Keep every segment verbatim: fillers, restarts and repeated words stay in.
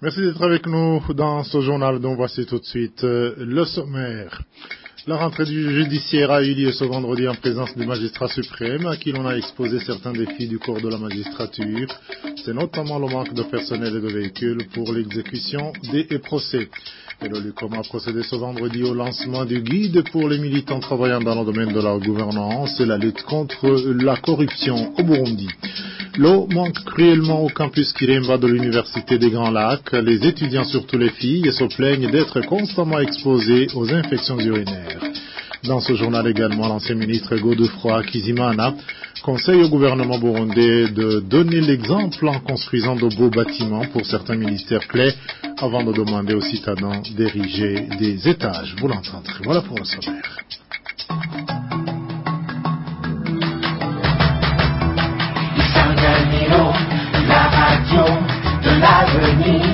Merci d'être avec nous dans ce journal dont voici tout de suite euh, le sommaire. La rentrée du judiciaire a eu lieu ce vendredi en présence du magistrat suprême à qui l'on a exposé certains défis du corps de la magistrature. C'est notamment le manque de personnel et de véhicules pour l'exécution des procès. Et le Lucom a procédé ce vendredi au lancement du guide pour les militants travaillant dans le domaine de la gouvernance et la lutte contre la corruption au Burundi. L'eau manque cruellement au campus Kiremba de l'Université des Grands Lacs. Les étudiants, surtout les filles, se plaignent d'être constamment exposés aux infections urinaires. Dans ce journal également, l'ancien ministre Godefroid Kizimana conseille au gouvernement burundais de donner l'exemple en construisant de beaux bâtiments pour certains ministères clés avant de demander aux citadins d'ériger des étages. Vous l'entendrez. Voilà pour le sommaire. La radio de l'avenir.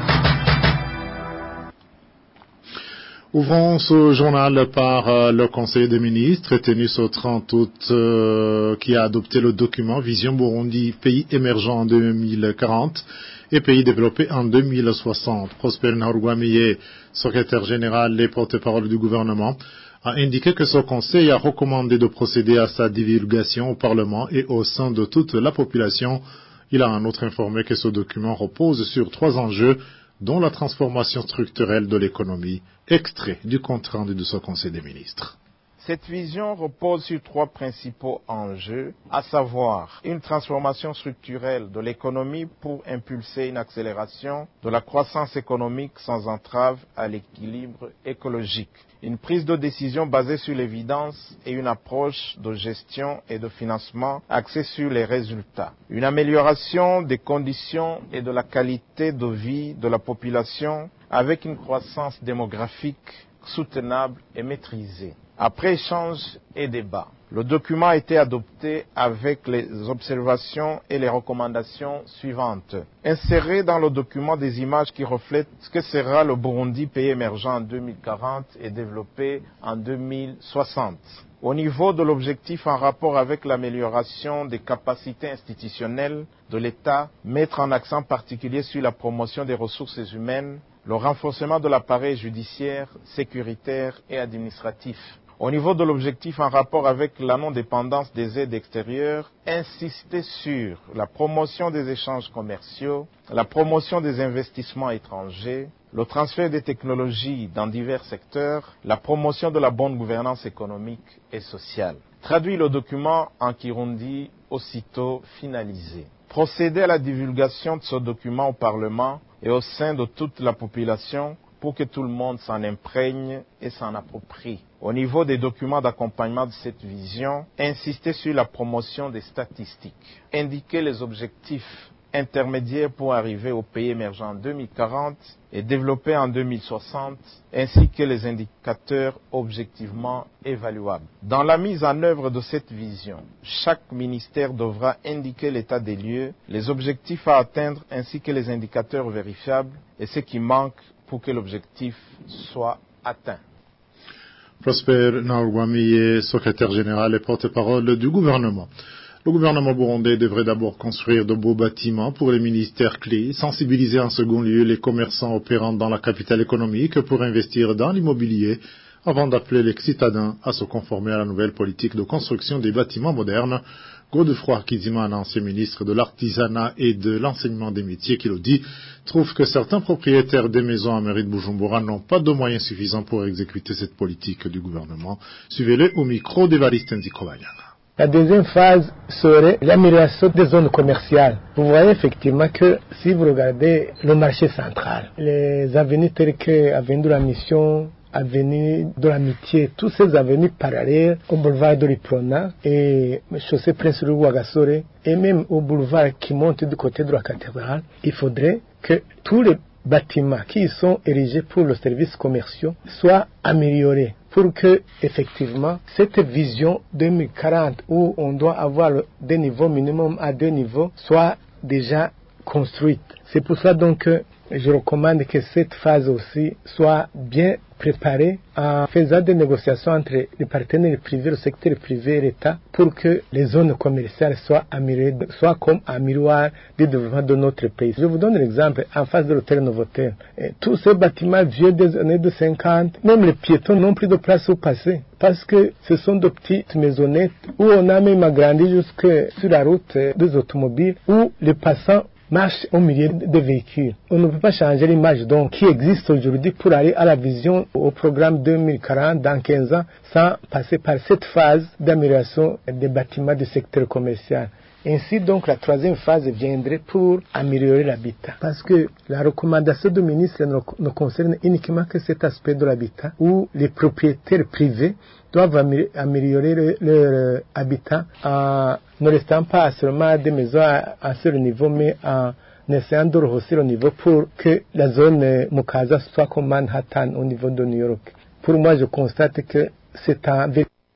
Ouvrons ce journal par euh, le Conseil des ministres tenu ce trente août euh, qui a adopté le document Vision Burundi, pays émergent en deux mille quarante et pays développé en deux mille soixante. Prosper Nahurwamiye, secrétaire général et porte-parole du gouvernement, a indiqué que ce Conseil a recommandé de procéder à sa divulgation au Parlement et au sein de toute la population. Il a en outre informé que ce document repose sur trois enjeux, dont la transformation structurelle de l'économie, extrait du compte-rendu de ce Conseil des ministres. Cette vision repose sur trois principaux enjeux, à savoir une transformation structurelle de l'économie pour impulser une accélération de la croissance économique sans entrave à l'équilibre écologique, une prise de décision basée sur l'évidence et une approche de gestion et de financement axée sur les résultats, une amélioration des conditions et de la qualité de vie de la population avec une croissance démographique soutenable et maîtrisée. Après échange et débat, le document a été adopté avec les observations et les recommandations suivantes. Insérer dans le document des images qui reflètent ce que sera le Burundi, pays émergent en deux mille quarante et développé en deux mille soixante. Au niveau de l'objectif en rapport avec l'amélioration des capacités institutionnelles de l'État, mettre un accent particulier sur la promotion des ressources humaines, le renforcement de l'appareil judiciaire, sécuritaire et administratif. Au niveau de l'objectif en rapport avec la non-dépendance des aides extérieures, insister sur la promotion des échanges commerciaux, la promotion des investissements étrangers, le transfert des technologies dans divers secteurs, la promotion de la bonne gouvernance économique et sociale. Traduit le document en Kirundi aussitôt finalisé. Procéder à la divulgation de ce document au Parlement et au sein de toute la population pour que tout le monde s'en imprègne et s'en approprie. Au niveau des documents d'accompagnement de cette vision, insister sur la promotion des statistiques, indiquer les objectifs intermédiaires pour arriver au pays émergent en deux mille quarante et développé en deux mille soixante, ainsi que les indicateurs objectivement évaluables. Dans la mise en œuvre de cette vision, chaque ministère devra indiquer l'état des lieux, les objectifs à atteindre ainsi que les indicateurs vérifiables et ce qui manque pour que l'objectif soit atteint. Prosper Nahurwamiye, secrétaire général et porte-parole du gouvernement. Le gouvernement burundais devrait d'abord construire de beaux bâtiments pour les ministères clés, sensibiliser en second lieu les commerçants opérant dans la capitale économique pour investir dans l'immobilier, avant d'appeler les citadins à se conformer à la nouvelle politique de construction des bâtiments modernes. Godefroid Kizimana, ancien ministre de l'Artisanat et de l'Enseignement des métiers, qui le dit, trouve que certains propriétaires des maisons à mairie de Bujumbura n'ont pas de moyens suffisants pour exécuter cette politique du gouvernement. Suivez-le au micro d'Evariste Nzikobanyana. La deuxième phase serait l'amélioration des zones commerciales. Vous voyez effectivement que si vous regardez le marché central, les avenues telles que avenue de la Mission, avenue de l'Amitié, toutes ces avenues parallèles au boulevard de l'Iprona et chaussée Prince Louis Ouagasore et même au boulevard qui monte du côté de la cathédrale, il faudrait que tous les bâtiments qui sont érigés pour le service commerciaux soient améliorés pour que, effectivement, cette vision deux mille quarante où on doit avoir des niveaux minimum à deux niveaux soit déjà construite. C'est pour ça donc que je recommande que cette phase aussi soit bien préparée en faisant des négociations entre les partenaires privés, le secteur privé et l'État pour que les zones commerciales soient, améliorées, soient comme un miroir du développement de notre pays. Je vous donne un exemple en face de l'hôtel Novotel. Et tous ces bâtiments vieux des années de cinquante, même les piétons n'ont plus de place où passer parce que ce sont de petites maisonnettes où on a même agrandi jusque sur la route des automobiles où les passants marche au milieu des véhicules. On ne peut pas changer l'image donc qui existe aujourd'hui pour aller à la vision au programme deux mille quarante dans quinze ans sans passer par cette phase d'amélioration des bâtiments du secteur commercial. Ainsi donc la troisième phase viendrait pour améliorer l'habitat. Parce que la recommandation du ministre ne, ne concerne uniquement que cet aspect de l'habitat où les propriétaires privés doivent améliorer leur, leur habitat en ne restant pas seulement des maisons à un seul niveau, mais en essayant de rehausser le niveau pour que la zone Mukaza soit comme Manhattan au niveau de New York. Pour moi, je constate que c'est un...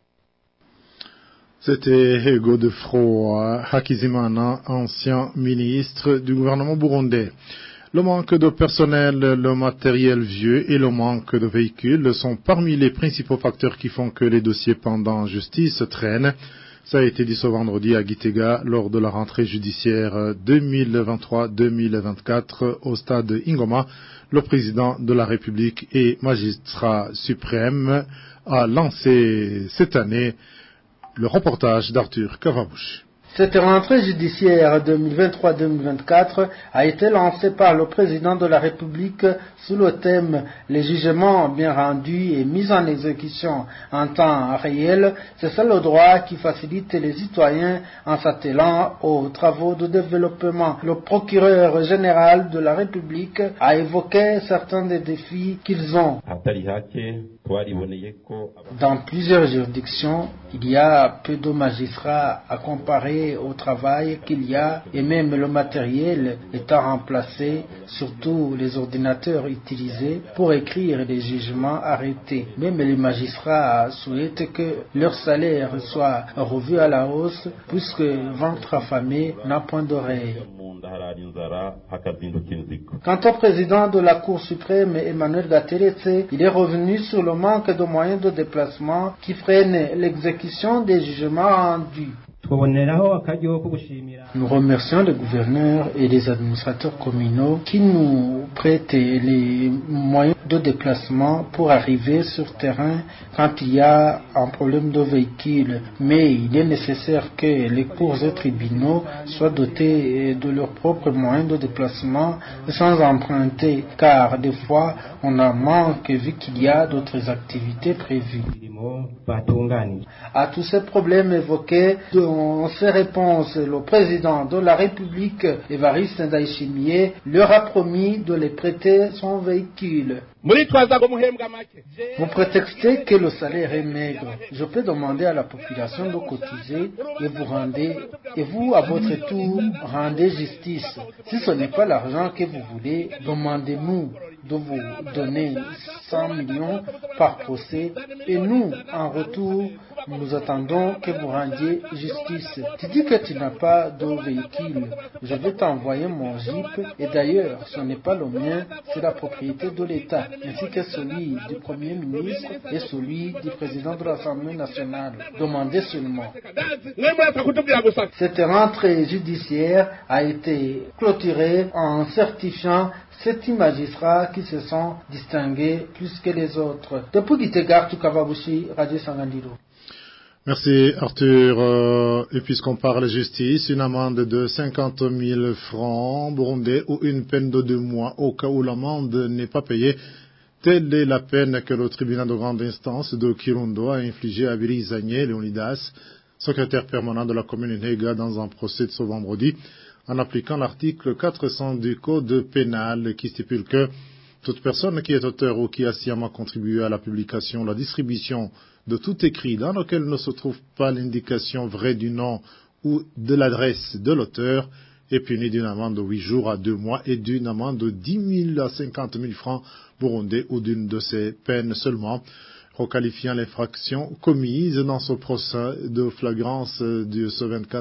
C'était Godefroid Hakizimana, ancien ministre du gouvernement burundais. Le manque de personnel, le matériel vieux et le manque de véhicules sont parmi les principaux facteurs qui font que les dossiers pendant justice traînent. Ça a été dit ce vendredi à Gitega lors de la rentrée judiciaire deux mille vingt-trois deux mille vingt-quatre au stade Ingoma. Le président de la République et magistrat suprême a lancé cette année le reportage d'Arthur Kavabouche. Cette rentrée judiciaire deux mille vingt-trois deux mille vingt-quatre a été lancée par le président de la République sous le thème « Les jugements bien rendus et mis en exécution en temps réel ». C'est ça le droit qui facilite les citoyens en s'attelant aux travaux de développement. Le procureur général de la République a évoqué certains des défis qu'ils ont. Dans plusieurs juridictions, il y a peu de magistrats à comparer au travail qu'il y a et même le matériel étant remplacé, surtout les ordinateurs utilisés pour écrire les jugements arrêtés. Même les magistrats souhaitent que leur salaire soit revu à la hausse puisque ventre affamé n'a point d'oreille. Quant au président de la Cour suprême, Emmanuel Gateretse, il est revenu sur le manque de moyens de déplacement qui freine l'exécution des jugements rendus. Nous remercions les gouverneurs et les administrateurs communaux qui nous prêtent les moyens de déplacement pour arriver sur terrain quand il y a un problème de véhicule. Mais il est nécessaire que les cours et tribunaux soient dotés de leurs propres moyens de déplacement sans emprunter, car des fois on en manque vu qu'il y a d'autres activités prévues. À tous ces problèmes évoqués, dans ses réponses, le président de la République, Évariste Ndayishimiye, leur a promis de les prêter son véhicule. Vous prétextez que le salaire est maigre. Je peux demander à la population de cotiser et vous rendez, et vous, à votre tour, rendez justice. Si ce n'est pas l'argent que vous voulez, demandez-nous de vous donner cent millions par procès et nous, en retour, nous attendons que vous rendiez justice. Tu dis que tu n'as pas de véhicule. Je vais t'envoyer mon Jeep et d'ailleurs, ce n'est pas le mien, c'est la propriété de l'État, ainsi que celui du Premier ministre et celui du président de l'Assemblée nationale. Demandez seulement. Cette rentrée judiciaire a été clôturée en certifiant sept magistrats qui se sont distingués plus que les autres. Depuis Gitega, Tukavabushi, Radio Sangandiro. Merci Arthur. Euh, et puisqu'on parle justice, une amende de cinquante mille francs burundais ou une peine de deux mois au cas où l'amende n'est pas payée. Telle est la peine que le tribunal de grande instance de Kirundo a infligée à Willy Zagné Leonidas, secrétaire permanent de la commune Nega, dans un procès de ce vendredi, en appliquant l'article quatre cents du Code pénal qui stipule que toute personne qui est auteur ou qui a sciemment contribué à la publication, la distribution de tout écrit dans lequel ne se trouve pas l'indication vraie du nom ou de l'adresse de l'auteur est puni d'une amende de huit jours à deux mois et d'une amende de dix mille à cinquante mille francs burundais ou d'une de ces peines seulement, requalifiant l'infraction commise dans ce procès de flagrance du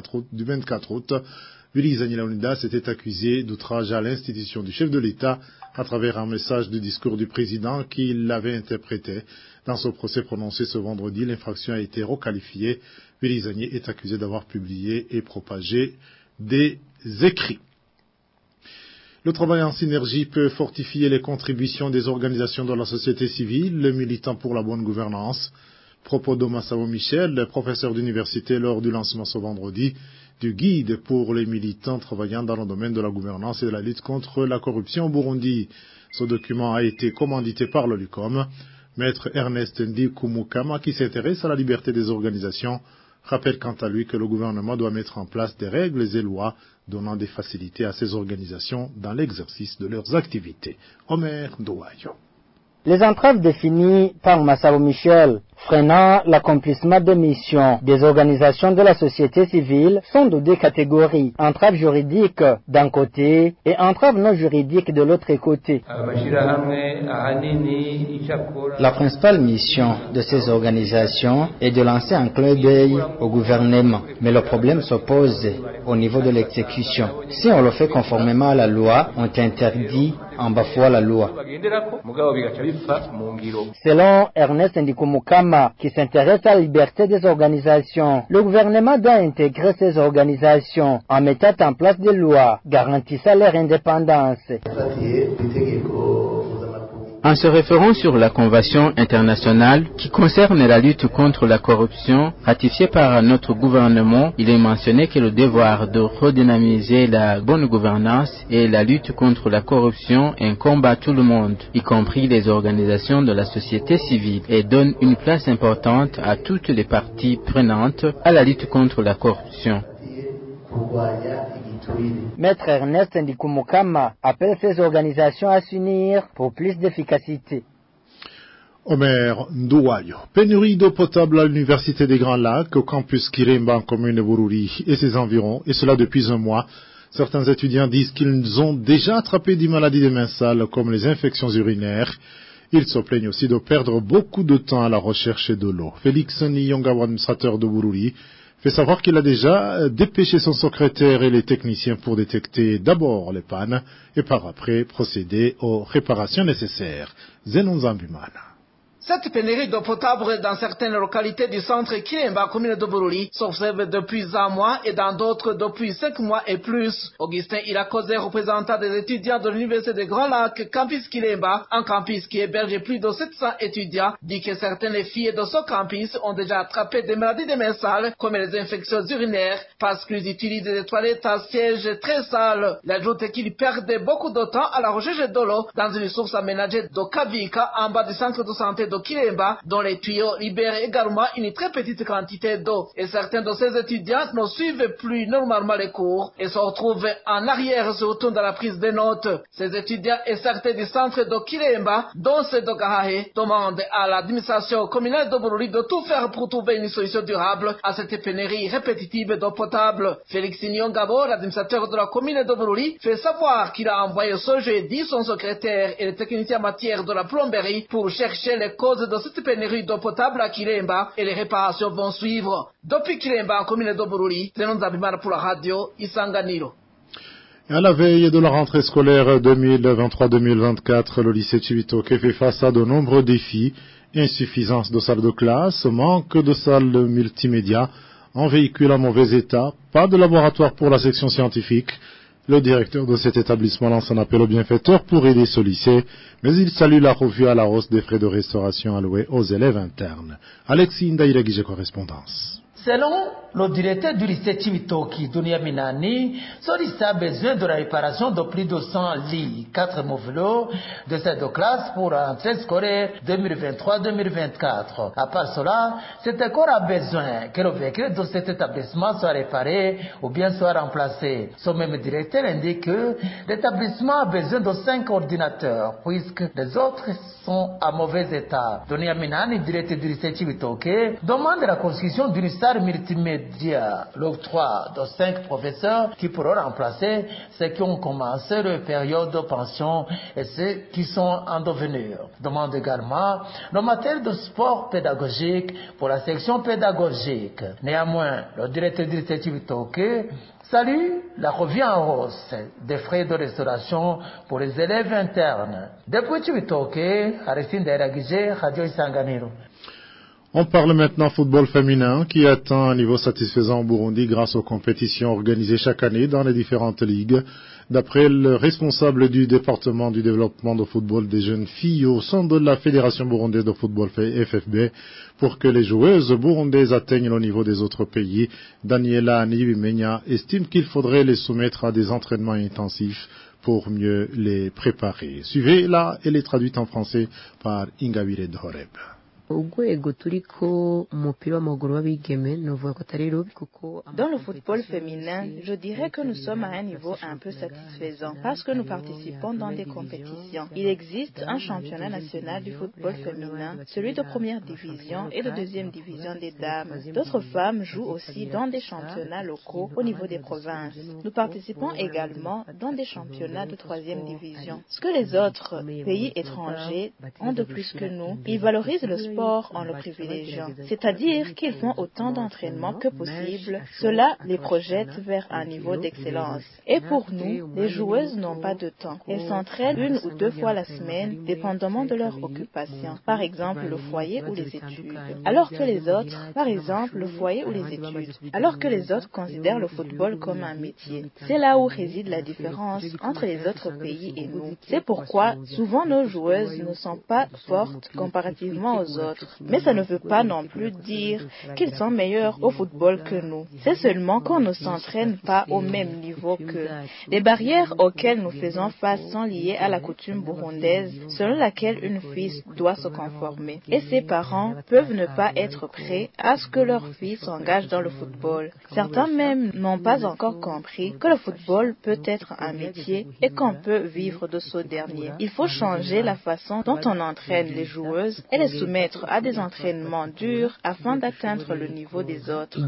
vingt-quatre août. Willy Zagné Leonidas était accusé d'outrage à l'institution du chef de l'État à travers un message du discours du président qu'il avait interprété. Dans son procès prononcé ce vendredi, l'infraction a été requalifiée. Willy Zagné est accusé d'avoir publié et propagé des écrits. Le travail en synergie peut fortifier les contributions des organisations de la société civile, les militants pour la bonne gouvernance. Propos de Massao Michel, professeur d'université lors du lancement ce vendredi du guide pour les militants travaillant dans le domaine de la gouvernance et de la lutte contre la corruption au Burundi. Ce document a été commandité par le LUCOM. Maître Ernest Ndikumukama, qui s'intéresse à la liberté des organisations, rappelle quant à lui que le gouvernement doit mettre en place des règles et lois donnant des facilités à ces organisations dans l'exercice de leurs activités. Omer Ndouayo. Les entraves définies par Massao Michel freinant l'accomplissement des missions des organisations de la société civile sont de deux catégories, entraves juridiques d'un côté et entraves non juridiques de l'autre côté. La principale mission de ces organisations est de lancer un clin d'œil au gouvernement, mais le problème se pose au niveau de l'exécution. Si on le fait conformément à la loi, on t'interdit en bafouant la loi. Selon Ernest Ndikumukama, qui s'intéresse à la liberté des organisations, le gouvernement doit intégrer ces organisations en mettant en place des lois garantissant leur indépendance. En se référant sur la Convention internationale qui concerne la lutte contre la corruption ratifiée par notre gouvernement, il est mentionné que le devoir de redynamiser la bonne gouvernance et la lutte contre la corruption incombe à tout le monde, y compris les organisations de la société civile, et donne une place importante à toutes les parties prenantes à la lutte contre la corruption. Maître Ernest Ndikumukama appelle ces organisations à s'unir pour plus d'efficacité. Omer Ndouayo. Pénurie d'eau potable à l'Université des Grands Lacs, au campus Kiremba en commune de Bururi et ses environs, et cela depuis un mois. Certains étudiants disent qu'ils ont déjà attrapé des maladies des mains sales comme les infections urinaires. Ils se plaignent aussi de perdre beaucoup de temps à la recherche de l'eau. Félix Niyongawa, administrateur de Bururi, fait savoir qu'il a déjà dépêché son secrétaire et les techniciens pour détecter d'abord les pannes et par après procéder aux réparations nécessaires. Zenon Zambimana. Cette pénurie d'eau potable dans certaines localités du centre Kiremba, commune de Bururi, s'observe depuis un mois et dans d'autres depuis cinq mois et plus. Augustin Irakoze, représentant des étudiants de l'Université des Grands Lacs, campus Kiremba, un campus qui héberge plus de sept cents étudiants, dit que certaines filles de ce campus ont déjà attrapé des maladies des mains sales, comme les infections urinaires, parce qu'ils utilisent des toilettes à siège très sales. Il ajoute qu'ils perdent beaucoup de temps à la recherche de l'eau dans une source aménagée de Kavika, en bas du centre de santé de Kiremba, dont les tuyaux libèrent également une très petite quantité d'eau. Et certains de ces étudiants ne suivent plus normalement les cours et se retrouvent en arrière, surtout dans la prise de notes. Ces étudiants et certains du centre de Kiremba, dont ceux de Gahahe, demandent à l'administration communale de Bururi de tout faire pour trouver une solution durable à cette pénurie répétitive d'eau potable. Félix Nyongabo, l'administrateur de la commune de Bururi, fait savoir qu'il a envoyé ce jeudi son secrétaire et les techniciens en matière de la plomberie pour chercher les cause de cette pénurie d'eau potable à Kiremba et les réparations vont suivre. Depuis Kiremba, en commune de Bururi, Zenon Zabimana pour la radio Isanganiro. À la veille de la rentrée scolaire deux mille vingt-trois deux mille vingt-quatre, le lycée Chibitoke fait face à de nombreux défis: insuffisance de salles de classe, manque de salles multimédia, un véhicule en mauvais état, pas de laboratoire pour la section scientifique. Le directeur de cet établissement lance un appel aux bienfaiteurs pour aider ce lycée, mais il salue la revue à la hausse des frais de restauration alloués aux élèves internes. Alexis Ndaïregije, correspondance. Selon le directeur du lycée Chibitoke, Dunia Minani, ce lycée a besoin de la réparation de plus de cent lits, quatre modules de cette classe pour la rentrée scolaire deux mille vingt-trois deux mille vingt-quatre. À part cela, cet école a besoin que le véhicule de cet établissement soit réparé ou bien soit remplacé. Ce même directeur indique que l'établissement a besoin de cinq ordinateurs puisque les autres sont en mauvais état. Dunia Minani, directeur du lycée Chibitoke, demande la construction d'une salle salle multimédia, l'octroi de cinq professeurs qui pourront remplacer ceux qui ont commencé leur période de pension et ceux qui sont en devenir. Demande également le matériel de sport pédagogique pour la section pédagogique. Néanmoins, le directeur du Toké salue la revue en hausse des frais de restauration pour les élèves internes. Depuis Chibitoke, Aristide Ndairagije, Radio Isanganiro. On parle maintenant football féminin qui atteint un niveau satisfaisant au Burundi grâce aux compétitions organisées chaque année dans les différentes ligues. D'après le responsable du département du développement de football des jeunes filles au sein de la Fédération burundaise de football F F B, pour que les joueuses burundaises atteignent le niveau des autres pays, Daniela Nibimenya estime qu'il faudrait les soumettre à des entraînements intensifs pour mieux les préparer. Suivez-la, elle est traduite en français par Ingabire Dhoreb. Dans le football féminin, je dirais que nous sommes à un niveau un peu satisfaisant parce que nous participons dans des compétitions. Il existe un championnat national du football féminin, celui de première division et de deuxième division des dames. D'autres femmes jouent aussi dans des championnats locaux au niveau des provinces. Nous participons également dans des championnats de troisième division. Ce que les autres pays étrangers ont de plus que nous, ils valorisent le sport en le privilégiant, c'est-à-dire qu'ils font autant d'entraînement que possible. Cela les projette vers un niveau d'excellence. Et pour nous, les joueuses n'ont pas de temps. Elles s'entraînent une ou deux fois la semaine, dépendamment de leur occupation, par exemple le foyer ou les études. Alors que les autres, par exemple le foyer ou les études, alors que les autres considèrent le football comme un métier. C'est là où réside la différence entre les autres pays et nous. C'est pourquoi souvent nos joueuses ne sont pas fortes comparativement aux autres. Mais ça ne veut pas non plus dire qu'ils sont meilleurs au football que nous. C'est seulement qu'on ne s'entraîne pas au même niveau qu'eux. Les barrières auxquelles nous faisons face sont liées à la coutume burundaise selon laquelle une fille doit se conformer. Et ses parents peuvent ne pas être prêts à ce que leur fille s'engage dans le football. Certains même n'ont pas encore compris que le football peut être un métier et qu'on peut vivre de ce dernier. Il faut changer la façon dont on entraîne les joueuses et les soumettre à des entraînements durs afin d'atteindre le niveau des autres.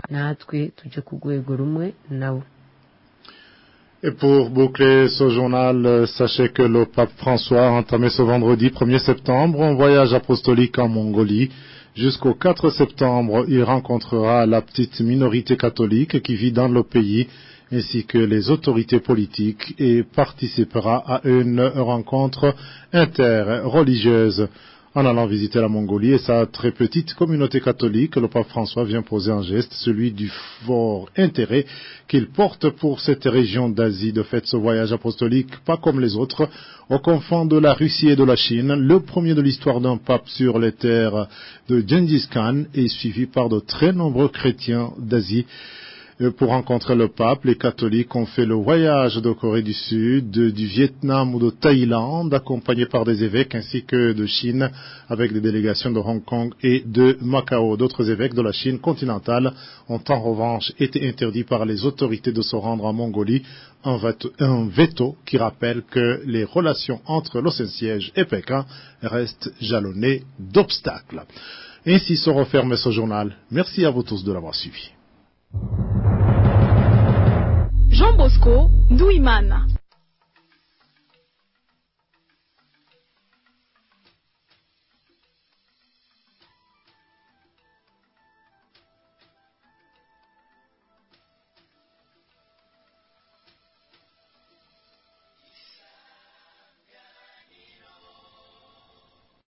Et pour boucler ce journal, sachez que le pape François a entamé ce vendredi premier septembre un voyage apostolique en Mongolie. Jusqu'au quatre septembre, il rencontrera la petite minorité catholique qui vit dans le pays ainsi que les autorités politiques et participera à une rencontre interreligieuse. En allant visiter la Mongolie et sa très petite communauté catholique, le pape François vient poser un geste, celui du fort intérêt qu'il porte pour cette région d'Asie. De fait, ce voyage apostolique, pas comme les autres, aux confins de la Russie et de la Chine, le premier de l'histoire d'un pape sur les terres de Gengis Khan, est suivi par de très nombreux chrétiens d'Asie. Pour rencontrer le pape, les catholiques ont fait le voyage de Corée du Sud, du Vietnam ou de Thaïlande, accompagnés par des évêques, ainsi que de Chine, avec des délégations de Hong Kong et de Macao. D'autres évêques de la Chine continentale ont en revanche été interdits par les autorités de se rendre en Mongolie, un veto, un veto qui rappelle que les relations entre le Saint-Siège et Pékin restent jalonnées d'obstacles. Ainsi se referme ce journal. Merci à vous tous de l'avoir suivi. Jean Bosco Douimana.